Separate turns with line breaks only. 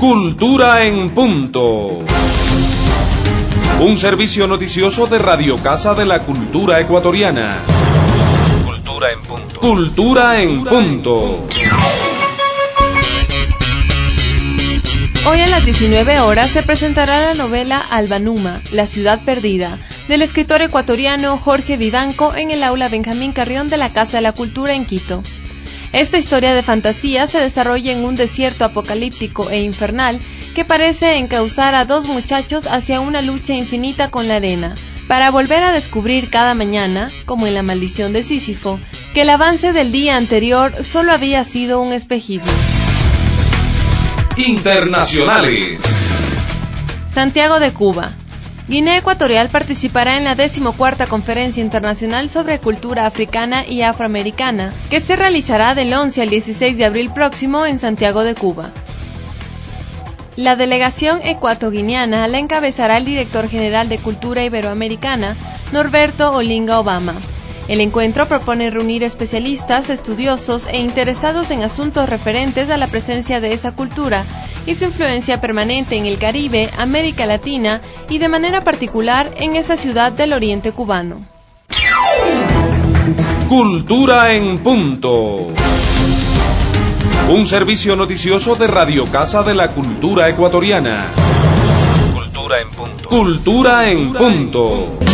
Cultura en Punto. Un servicio noticioso de Radio Casa de la Cultura Ecuatoriana. Cultura en Punto. Cultura en Punto.
Hoy a las 19 horas se presentará la novela Albanuma, La ciudad perdida, del escritor ecuatoriano Jorge Vivanco en el aula Benjamín Carrión de la Casa de la Cultura en Quito. Esta historia de fantasía se desarrolla en un desierto apocalíptico e infernal que parece encauzar a dos muchachos hacia una lucha infinita con la arena, para volver a descubrir cada mañana, como en La maldición de Sísifo, que el avance del día anterior solo había sido un espejismo.
Internacionales.
Santiago de Cuba. Guinea Ecuatorial participará en la 14ª Conferencia Internacional sobre Cultura Africana y Afroamericana, que se realizará del 11 al 16 de abril próximo en Santiago de Cuba. La delegación ecuatoguineana la encabezará el director general de Cultura Iberoamericana, Norberto Olinga Obama. El encuentro propone reunir especialistas, estudiosos e interesados en asuntos referentes a la presencia de esa cultura y su influencia permanente en el Caribe, América Latina y de manera particular en esa ciudad del oriente cubano.
Cultura en Punto. Un servicio noticioso de Radio Casa de la Cultura Ecuatoriana. Cultura en Punto. Cultura en Punto.